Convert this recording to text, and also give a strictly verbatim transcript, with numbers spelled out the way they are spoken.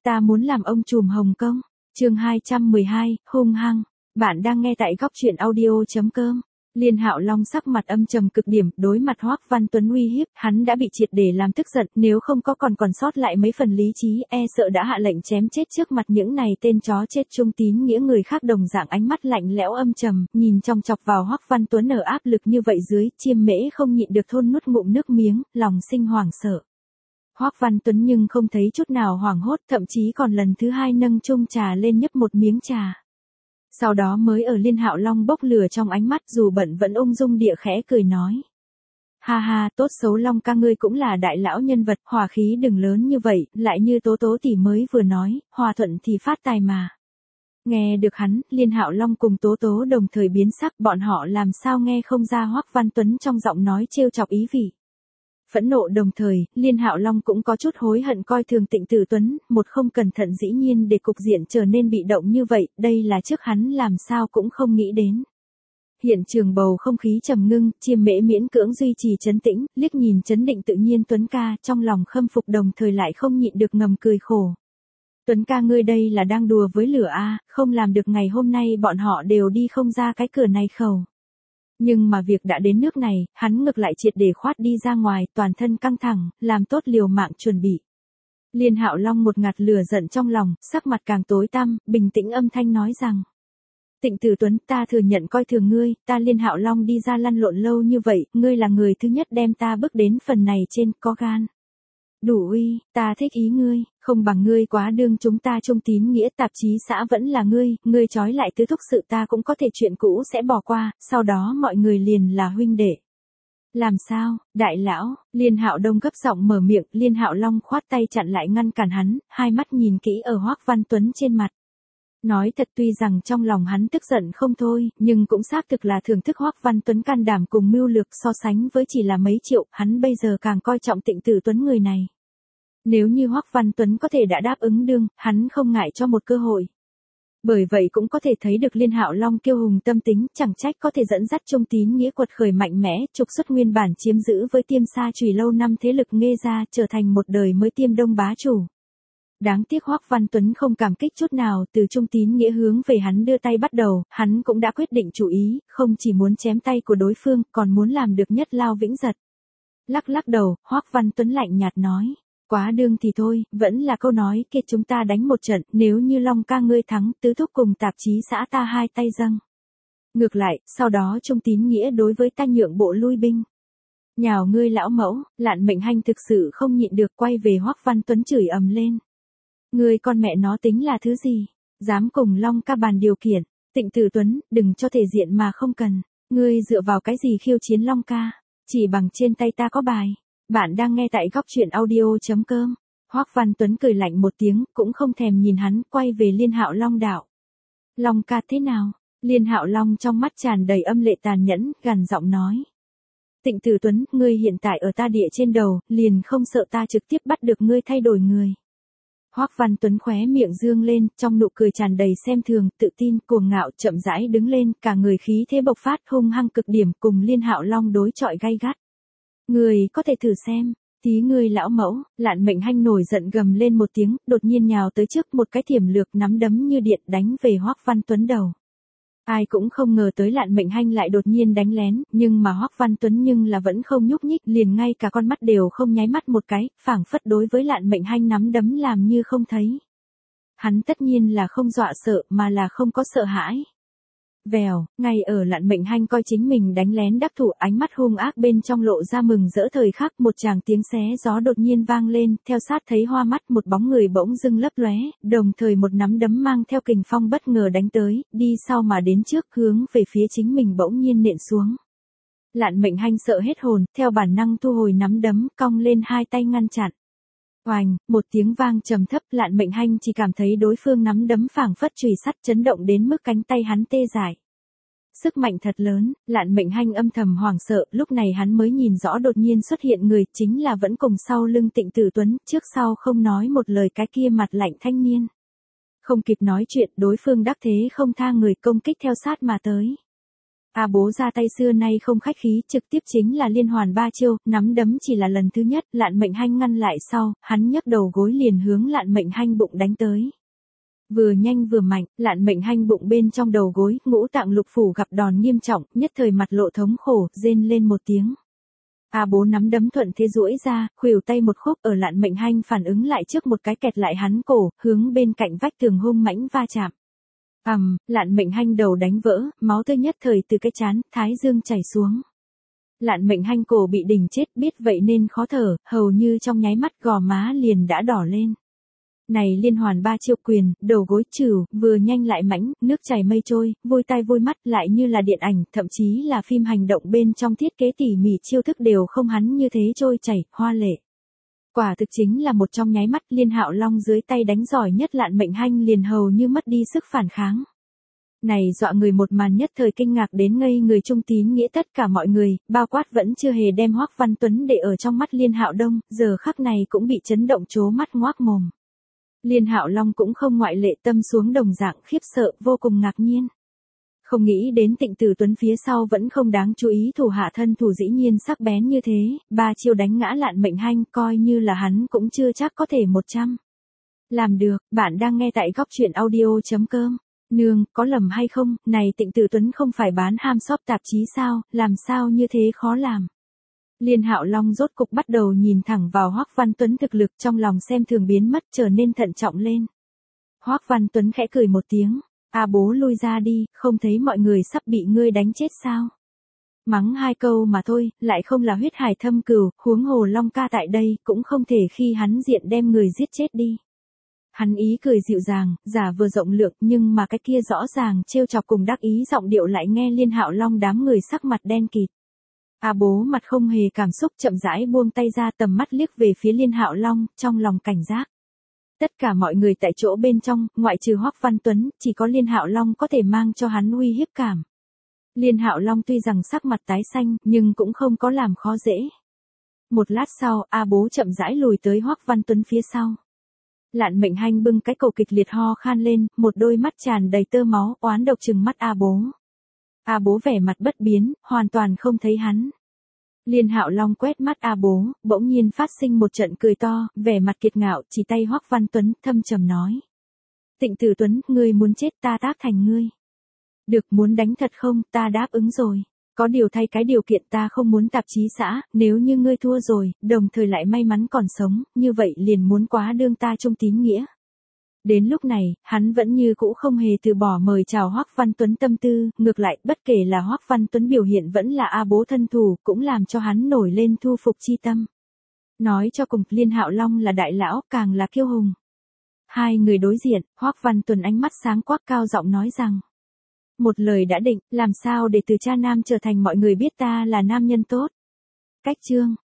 ta muốn làm ông trùm Hồng Kông. Chương hai trăm mười hai, hung hăng. Bạn đang nghe tại góc truyện audio.com. Liên Hạo Long sắc mặt âm trầm cực điểm, đối mặt Hoắc Văn Tuấn uy hiếp, hắn đã bị triệt để làm tức giận, nếu không có còn còn sót lại mấy phần lý trí, e sợ đã hạ lệnh chém chết trước mặt những này tên chó chết trung tín nghĩa người khác đồng dạng ánh mắt lạnh lẽo âm trầm, nhìn chòng chọc vào Hoắc Văn Tuấn ở áp lực như vậy dưới, Chiêm Mễ không nhịn được thôn nuốt ngụm nước miếng, lòng sinh hoảng sợ. Hoắc Văn Tuấn nhưng không thấy chút nào hoảng hốt, thậm chí còn lần thứ hai nâng chung trà lên nhấp một miếng trà. Sau đó mới ở Liên Hạo Long bốc lửa trong ánh mắt dù bận vẫn ung dung địa khẽ cười nói. Ha ha, tốt xấu Long ca ngươi cũng là đại lão nhân vật, hòa khí đừng lớn như vậy, lại như Tố Tố tỷ mới vừa nói, hòa thuận thì phát tài mà. Nghe được hắn, Liên Hạo Long cùng Tố Tố đồng thời biến sắc, bọn họ làm sao nghe không ra Hoắc Văn Tuấn trong giọng nói trêu chọc ý vị. Phẫn nộ đồng thời, Liên Hạo Long cũng có chút hối hận coi thường Tịnh Tử Tuấn, một không cẩn thận dĩ nhiên để cục diện trở nên bị động như vậy, đây là trước hắn làm sao cũng không nghĩ đến. Hiện trường bầu không khí trầm ngưng, Chiêm Mễ miễn cưỡng duy trì trấn tĩnh, liếc nhìn trấn định tự nhiên Tuấn ca, trong lòng khâm phục đồng thời lại không nhịn được ngầm cười khổ. Tuấn ca ngươi đây là đang đùa với lửa a, không làm được ngày hôm nay bọn họ đều đi không ra cái cửa này khẩu. Nhưng mà việc đã đến nước này, hắn ngược lại triệt để khoát đi ra ngoài, toàn thân căng thẳng, làm tốt liều mạng chuẩn bị. Liên Hạo Long một ngạt lửa giận trong lòng, sắc mặt càng tối tăm, bình tĩnh âm thanh nói rằng. Tịnh Tử Tuấn, ta thừa nhận coi thường ngươi, ta Liên Hạo Long đi ra lăn lộn lâu như vậy, ngươi là người thứ nhất đem ta bước đến phần này trên, có gan. Đủ uy, ta thích ý ngươi, không bằng ngươi quá đương chúng ta trung tín nghĩa tạp chí xã vẫn là ngươi, ngươi trói lại tứ thúc sự ta cũng có thể chuyện cũ sẽ bỏ qua, sau đó mọi người liền là huynh đệ. Làm sao, đại lão, Liên Hạo Đông gấp giọng mở miệng, Liên Hạo Long khoát tay chặn lại ngăn cản hắn, hai mắt nhìn kỹ ở Hoắc Văn Tuấn trên mặt. Nói thật tuy rằng trong lòng hắn tức giận không thôi, nhưng cũng xác thực là thưởng thức Hoắc Văn Tuấn can đảm cùng mưu lược so sánh với chỉ là mấy triệu, hắn bây giờ càng coi trọng Tịnh Tử Tuấn người này. Nếu như Hoắc Văn Tuấn có thể đã đáp ứng đương, hắn không ngại cho một cơ hội. Bởi vậy cũng có thể thấy được Liên Hạo Long kiêu hùng tâm tính, chẳng trách có thể dẫn dắt trung tín nghĩa quật khởi mạnh mẽ, trục xuất nguyên bản chiếm giữ với Tiêm Sa Chùy lâu năm thế lực Nghê gia, trở thành một đời mới Tiêm Đông bá chủ. Đáng tiếc Hoắc Văn Tuấn không cảm kích chút nào, từ trung tín nghĩa hướng về hắn đưa tay bắt đầu, hắn cũng đã quyết định chủ ý, không chỉ muốn chém tay của đối phương, còn muốn làm được nhất lao vĩnh giật. Lắc lắc đầu, Hoắc Văn Tuấn lạnh nhạt nói. Quá đương thì thôi, vẫn là câu nói kia chúng ta đánh một trận, nếu như Long ca ngươi thắng, tứ thúc cùng tạp chí xã ta hai tay dâng. Ngược lại, sau đó trung tín nghĩa đối với ta nhượng bộ lui binh. Nhào ngươi lão mẫu, Lạn Mệnh Hanh thực sự không nhịn được quay về Hoắc Văn Tuấn chửi ầm lên. Ngươi con mẹ nó tính là thứ gì? Dám cùng Long ca bàn điều kiện, Tịnh Tử Tuấn, đừng cho thể diện mà không cần. Ngươi dựa vào cái gì khiêu chiến Long ca? Chỉ bằng trên tay ta có bài. Bạn đang nghe tại góc truyện audio.com. Hoắc Văn Tuấn cười lạnh một tiếng, cũng không thèm nhìn hắn, quay về Liên Hạo Long đạo. Long ca thế nào? Liên Hạo Long trong mắt tràn đầy âm lệ tàn nhẫn, gằn giọng nói. Tịnh Tử Tuấn, ngươi hiện tại ở ta địa trên đầu, liền không sợ ta trực tiếp bắt được ngươi thay đổi người. Hoắc Văn Tuấn khóe miệng dương lên, trong nụ cười tràn đầy xem thường, tự tin, cuồng ngạo, chậm rãi đứng lên, cả người khí thế bộc phát hung hăng cực điểm cùng Liên Hạo Long đối chọi gay gắt. Người có thể thử xem, tí ngươi lão mẫu, Lạn Mệnh Hanh nổi giận gầm lên một tiếng, đột nhiên nhào tới trước một cái thiểm lược nắm đấm như điện đánh về Hoắc Văn Tuấn đầu. Ai cũng không ngờ tới Lạn Mệnh Hanh lại đột nhiên đánh lén, nhưng mà Hoắc Văn Tuấn nhưng là vẫn không nhúc nhích, liền ngay cả con mắt đều không nháy mắt một cái, phảng phất đối với Lạn Mệnh Hanh nắm đấm làm như không thấy. Hắn tất nhiên là không dọa sợ mà là không có sợ hãi. Vèo, ngay ở Lạn Mệnh Hanh coi chính mình đánh lén đắc thủ, ánh mắt hung ác bên trong lộ ra mừng rỡ thời khắc, một tràng tiếng xé gió đột nhiên vang lên, theo sát thấy hoa mắt một bóng người bỗng dưng lấp lóe, đồng thời một nắm đấm mang theo kình phong bất ngờ đánh tới, đi sau mà đến trước, hướng về phía chính mình bỗng nhiên nện xuống. Lạn Mệnh Hanh sợ hết hồn, theo bản năng thu hồi nắm đấm, cong lên hai tay ngăn chặn. Oành, một tiếng vang trầm thấp, Lạn Mệnh Hanh chỉ cảm thấy đối phương nắm đấm phảng phất chùy sắt chấn động đến mức cánh tay hắn tê dại. Sức mạnh thật lớn, Lạn Mệnh Hanh âm thầm hoảng sợ, lúc này hắn mới nhìn rõ đột nhiên xuất hiện người, chính là vẫn cùng sau lưng Tịnh Tử Tuấn, trước sau không nói một lời cái kia mặt lạnh thanh niên. Không kịp nói chuyện, đối phương đắc thế không tha người công kích theo sát mà tới. A Bố ra tay xưa nay không khách khí, trực tiếp chính là liên hoàn ba chiêu, nắm đấm chỉ là lần thứ nhất, Lạn Mệnh Hanh ngăn lại sau, hắn nhấc đầu gối liền hướng Lạn Mệnh Hanh bụng đánh tới. Vừa nhanh vừa mạnh, Lạn Mệnh Hanh bụng bên trong đầu gối, ngũ tạng lục phủ gặp đòn nghiêm trọng, nhất thời mặt lộ thống khổ, rên lên một tiếng. A Bố nắm đấm thuận thế duỗi ra, khuỷu tay một khúc ở Lạn Mệnh Hanh phản ứng lại trước một cái kẹt lại hắn cổ, hướng bên cạnh vách tường hung mãnh va chạm. Ầm, um, Lạn Mệnh Hanh đầu đánh vỡ, máu tươi nhất thời từ cái trán, thái dương chảy xuống. Lạn Mệnh Hanh cổ bị đỉnh chết, biết vậy nên khó thở, hầu như trong nháy mắt gò má liền đã đỏ lên. Này liên hoàn ba chiêu quyền, đầu gối trừ, vừa nhanh lại mãnh, nước chảy mây trôi, vui tai vui mắt, lại như là điện ảnh, thậm chí là phim hành động bên trong thiết kế tỉ mỉ chiêu thức đều không hắn như thế trôi chảy, hoa lệ. Quả thực chính là một trong nháy mắt, Liên Hạo Long dưới tay đánh giỏi nhất Lạn Mệnh Hanh liền hầu như mất đi sức phản kháng. Này dọa người một màn nhất thời kinh ngạc đến ngây người trung tín nghĩa tất cả mọi người, bao quát vẫn chưa hề đem Hoắc Văn Tuấn để ở trong mắt Liên Hạo Đông, giờ khắc này cũng bị chấn động trố mắt ngoác mồm. Liên Hạo Long cũng không ngoại lệ, tâm xuống đồng dạng khiếp sợ, vô cùng ngạc nhiên. Không nghĩ đến Tịnh Tử Tuấn phía sau vẫn không đáng chú ý thủ hạ thân thủ dĩ nhiên sắc bén như thế, ba chiêu đánh ngã Lạn Mệnh Hanh coi như là hắn cũng chưa chắc có thể một trăm. Làm được, bạn đang nghe tại góc truyện audio.com. Nương, có lầm hay không, này Tịnh Tử Tuấn không phải bán ham shop tạp chí sao, làm sao như thế khó làm. Liên Hạo Long rốt cục bắt đầu nhìn thẳng vào Hoắc Văn Tuấn thực lực, trong lòng xem thường biến mất, trở nên thận trọng lên. Hoắc Văn Tuấn khẽ cười một tiếng, A Bố lui ra đi, không thấy mọi người sắp bị ngươi đánh chết sao. Mắng hai câu mà thôi, lại không là huyết hải thâm cừu, huống hồ Long ca tại đây, cũng không thể khi hắn diện đem người giết chết đi. Hắn ý cười dịu dàng, giả vừa rộng lượng, nhưng mà cái kia rõ ràng trêu chọc cùng đắc ý giọng điệu lại nghe Liên Hạo Long đám người sắc mặt đen kịt. A Bố mặt không hề cảm xúc, chậm rãi buông tay ra, tầm mắt liếc về phía Liên Hạo Long, trong lòng cảnh giác. Tất cả mọi người tại chỗ bên trong, ngoại trừ Hoắc Văn Tuấn, chỉ có Liên Hạo Long có thể mang cho hắn uy hiếp cảm. Liên Hạo Long tuy rằng sắc mặt tái xanh, nhưng cũng không có làm khó dễ. Một lát sau, A Bố chậm rãi lùi tới Hoắc Văn Tuấn phía sau. Lạn Mệnh Hanh bưng cái cổ kịch liệt ho khan lên, một đôi mắt tràn đầy tơ máu, oán độc trừng mắt A Bố. A Bố vẻ mặt bất biến, hoàn toàn không thấy hắn. Liên Hạo Long quét mắt A Bố, bỗng nhiên phát sinh một trận cười to, vẻ mặt kiệt ngạo, chỉ tay Hoắc Văn Tuấn, thâm trầm nói. Tịnh Tử Tuấn, ngươi muốn chết ta tác thành ngươi. Được, muốn đánh thật không, ta đáp ứng rồi. Có điều thay cái điều kiện, ta không muốn tạp chí xã, nếu như ngươi thua rồi, đồng thời lại may mắn còn sống, như vậy liền muốn quá đương ta trung tín nghĩa. Đến lúc này, hắn vẫn như cũ không hề từ bỏ mời chào Hoắc Văn Tuấn tâm tư, ngược lại, bất kể là Hoắc Văn Tuấn biểu hiện vẫn là A Bố thân thủ, cũng làm cho hắn nổi lên thu phục chi tâm. Nói cho cùng, Liên Hạo Long là đại lão, càng là kiêu hùng. Hai người đối diện, Hoắc Văn Tuấn ánh mắt sáng quắc cao giọng nói rằng. Một lời đã định, làm sao để từ cha nam trở thành mọi người biết ta là nam nhân tốt. Cách chương.